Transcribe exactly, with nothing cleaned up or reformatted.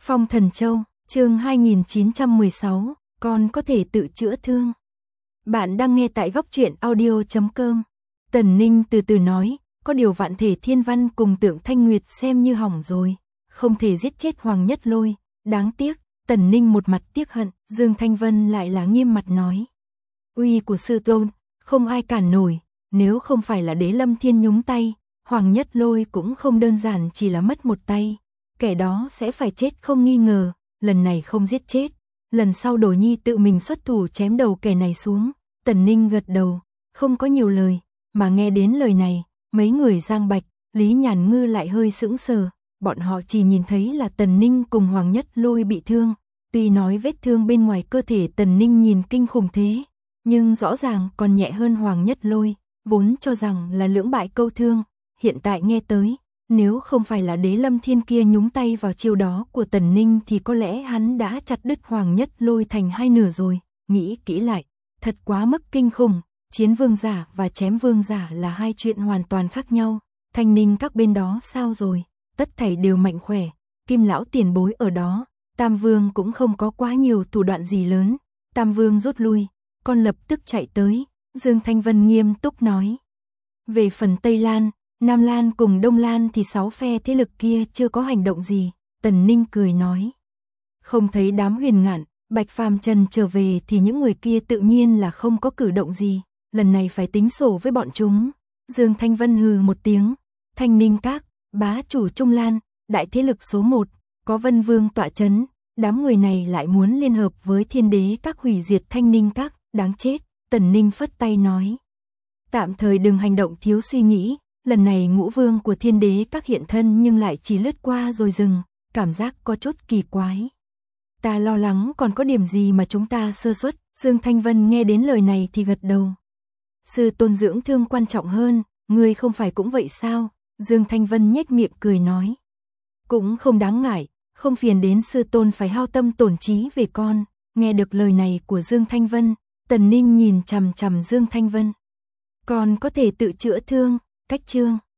Phong Thần Châu, chương hai nghìn chín trăm mười sáu, con có thể tự chữa thương. Bạn đang nghe tại góc truyện audio chấm com. Tần Ninh từ từ nói, có điều Vạn Thể Thiên Văn cùng Tượng Thanh Nguyệt xem như hỏng rồi, không thể giết chết Hoàng Nhất Lôi, đáng tiếc. Tần Ninh một mặt tiếc hận, Dương Thanh Vân lại là nghiêm mặt nói. Uy của sư tôn, không ai cản nổi, nếu không phải là Đế Lâm Thiên nhúng tay, Hoàng Nhất Lôi cũng không đơn giản chỉ là mất một tay, kẻ đó sẽ phải chết không nghi ngờ, lần này không giết chết, lần sau Đồ Nhi tự mình xuất thủ chém đầu kẻ này xuống. Tần Ninh gật đầu, không có nhiều lời, mà nghe đến lời này, mấy người Giang Bạch, Lý Nhàn Ngư lại hơi sững sờ, bọn họ chỉ nhìn thấy là Tần Ninh cùng Hoàng Nhất Lôi bị thương, tuy nói vết thương bên ngoài cơ thể Tần Ninh nhìn kinh khủng thế, nhưng rõ ràng còn nhẹ hơn Hoàng Nhất Lôi, vốn cho rằng là lưỡng bại câu thương, hiện tại nghe tới, nếu không phải là Đế Lâm Thiên kia nhúng tay vào chiêu đó của Tần Ninh thì có lẽ hắn đã chặt đứt Hoàng Nhất Lôi thành hai nửa rồi, nghĩ kỹ lại, thật quá mức kinh khủng, chiến vương giả và chém vương giả là hai chuyện hoàn toàn khác nhau, Thanh Ninh các bên đó sao rồi, tất thảy đều mạnh khỏe, Kim lão tiền bối ở đó, Tam Vương cũng không có quá nhiều thủ đoạn gì lớn, Tam Vương rút lui, con lập tức chạy tới, Dương Thanh Vân nghiêm túc nói. Về phần Tây Lan, Nam Lan cùng Đông Lan thì sáu phe thế lực kia chưa có hành động gì, Tần Ninh cười nói. Không thấy đám Huyền Ngạn, Bạch Phàm Trần trở về thì những người kia tự nhiên là không có cử động gì, lần này phải tính sổ với bọn chúng. Dương Thanh Vân hừ một tiếng, Thanh Ninh Các, bá chủ Trung Lan, đại thế lực số một, có Vân Vương tọa chấn, đám người này lại muốn liên hợp với Thiên Đế Các hủy diệt Thanh Ninh Các, đáng chết. Tần Ninh phất tay nói. Tạm thời đừng hành động thiếu suy nghĩ, lần này ngũ vương của Thiên Đế Các hiện thân nhưng lại chỉ lướt qua rồi dừng, cảm giác có chút kỳ quái. Ta lo lắng còn có điểm gì mà chúng ta sơ suất. Dương Thanh Vân nghe đến lời này thì gật đầu. Sư tôn dưỡng thương quan trọng hơn, ngươi không phải cũng vậy sao? Dương Thanh Vân nhếch miệng cười nói. Cũng không đáng ngại, không phiền đến sư tôn phải hao tâm tổn trí về con. Nghe được lời này của Dương Thanh Vân, Tần Ninh nhìn chằm chằm Dương Thanh Vân. Con có thể tự chữa thương, cách chương.